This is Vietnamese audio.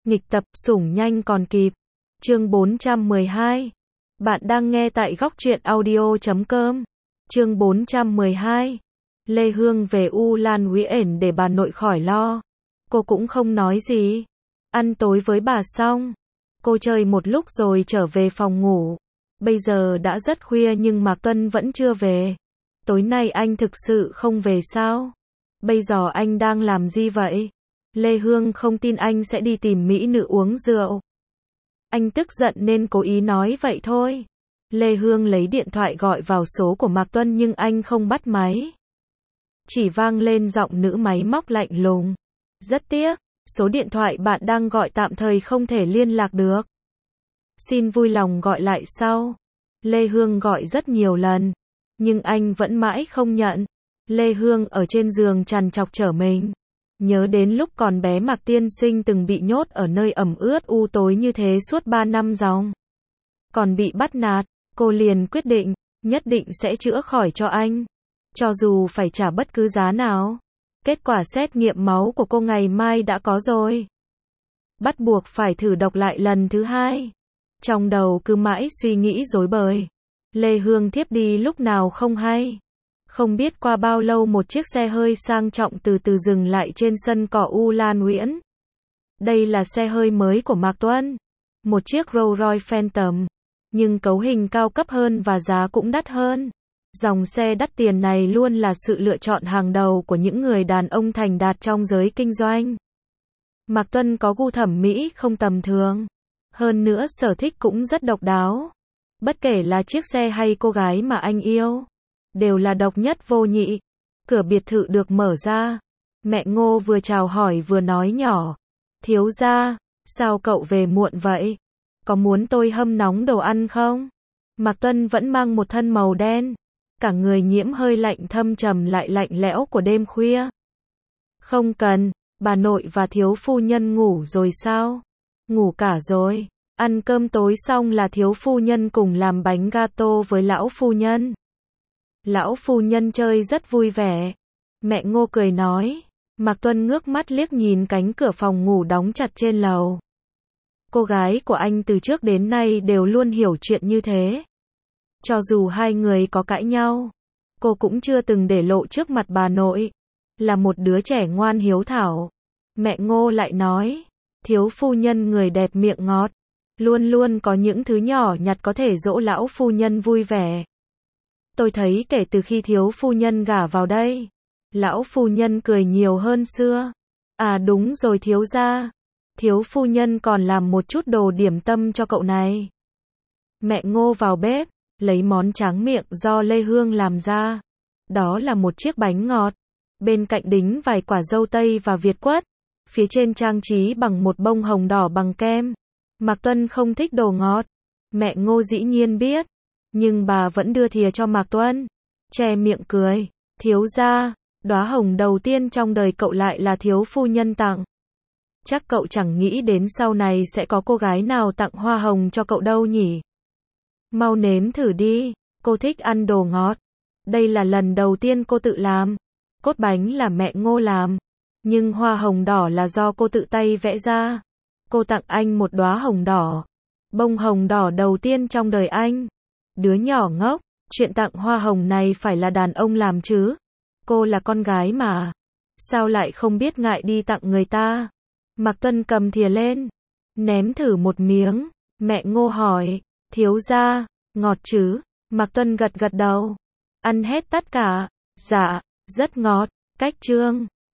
Nghịch tập, sủng nhanh còn kịp. Chương 412. Bạn đang nghe tại góc truyện audio.com. Chương 412. Lê Hương về U Lan Nguyễn để bà nội khỏi lo. Cô cũng không nói gì. Ăn tối với bà xong. Cô chơi một lúc rồi trở về phòng ngủ. Bây giờ đã rất khuya nhưng Mạc Tuân vẫn chưa về. Tối nay anh thực sự không về sao? Bây giờ anh đang làm gì vậy? Lê Hương không tin anh sẽ đi tìm mỹ nữ uống rượu. Anh tức giận nên cố ý nói vậy thôi. Lê Hương lấy điện thoại gọi vào số của Mạc Tuân nhưng anh không bắt máy. Chỉ vang lên giọng nữ máy móc lạnh lùng. Rất tiếc, số điện thoại bạn đang gọi tạm thời không thể liên lạc được. Xin vui lòng gọi lại sau. Lê Hương gọi rất nhiều lần, nhưng anh vẫn mãi không nhận. Lê Hương ở trên giường trằn trọc trở mình. Nhớ đến lúc còn bé Mạc Tiên Sinh từng bị nhốt ở nơi ẩm ướt u tối như thế suốt 3 năm dòng. Còn bị bắt nạt, cô liền quyết định, nhất định sẽ chữa khỏi cho anh. Cho dù phải trả bất cứ giá nào. Kết quả xét nghiệm máu của cô ngày mai đã có rồi. Bắt buộc phải thử độc lại lần thứ hai. Trong đầu cứ mãi suy nghĩ rối bời. Lê Hương thiếp đi lúc nào không hay. Không biết qua bao lâu một chiếc xe hơi sang trọng từ từ dừng lại trên sân cỏ U Lan Nguyễn. Đây là xe hơi mới của Mạc Tuân. Một chiếc Rolls Royce Phantom. Nhưng cấu hình cao cấp hơn và giá cũng đắt hơn. Dòng xe đắt tiền này luôn là sự lựa chọn hàng đầu của những người đàn ông thành đạt trong giới kinh doanh. Mạc Tuân có gu thẩm mỹ không tầm thường. Hơn nữa sở thích cũng rất độc đáo. Bất kể là chiếc xe hay cô gái mà anh yêu, đều là độc nhất vô nhị. Cửa biệt thự được mở ra. Mẹ Ngô vừa chào hỏi vừa nói nhỏ. Thiếu gia, sao cậu về muộn vậy? Có muốn tôi hâm nóng đồ ăn không? Mạc Tuân vẫn mang một thân màu đen. Cả người nhiễm hơi lạnh thâm trầm lại lạnh lẽo của đêm khuya. Không cần, bà nội và thiếu phu nhân ngủ rồi sao? Ngủ cả rồi. Ăn cơm tối xong là thiếu phu nhân cùng làm bánh gato với lão phu nhân. Lão phu nhân chơi rất vui vẻ. Mẹ Ngô cười nói. Mạc Tuân ngước mắt liếc nhìn cánh cửa phòng ngủ đóng chặt trên lầu. Cô gái của anh từ trước đến nay đều luôn hiểu chuyện như thế. Cho dù hai người có cãi nhau, cô cũng chưa từng để lộ trước mặt bà nội. Là một đứa trẻ ngoan hiếu thảo. Mẹ Ngô lại nói. Thiếu phu nhân người đẹp miệng ngọt. Luôn luôn có những thứ nhỏ nhặt có thể dỗ lão phu nhân vui vẻ. Tôi thấy kể từ khi thiếu phu nhân gả vào đây, lão phu nhân cười nhiều hơn xưa. À đúng rồi thiếu gia. Thiếu phu nhân còn làm một chút đồ điểm tâm cho cậu này. Mẹ Ngô vào bếp, lấy món tráng miệng do Lê Hương làm ra. Đó là một chiếc bánh ngọt. Bên cạnh đính vài quả dâu tây và việt quất. Phía trên trang trí bằng một bông hồng đỏ bằng kem. Mạc Tuân không thích đồ ngọt. Mẹ Ngô dĩ nhiên biết. Nhưng bà vẫn đưa thìa cho Mạc Tuân. Che miệng cười. Thiếu gia, đóa hồng đầu tiên trong đời cậu lại là thiếu phu nhân tặng. Chắc cậu chẳng nghĩ đến sau này sẽ có cô gái nào tặng hoa hồng cho cậu đâu nhỉ? Mau nếm thử đi. Cô thích ăn đồ ngọt. Đây là lần đầu tiên cô tự làm. Cốt bánh là mẹ Ngô làm. Nhưng hoa hồng đỏ là do cô tự tay vẽ ra. Cô tặng anh một đóa hồng đỏ. Bông hồng đỏ đầu tiên trong đời anh. Đứa nhỏ ngốc, chuyện tặng hoa hồng này phải là đàn ông làm chứ. Cô là con gái mà. Sao lại không biết ngại đi tặng người ta? Mạc Tuân cầm thìa lên. Ném thử một miếng. Mẹ Ngô hỏi. Thiếu gia, ngọt chứ? Mạc Tuân gật gật đầu. Ăn hết tất cả. Dạ, rất ngọt. Cách chương.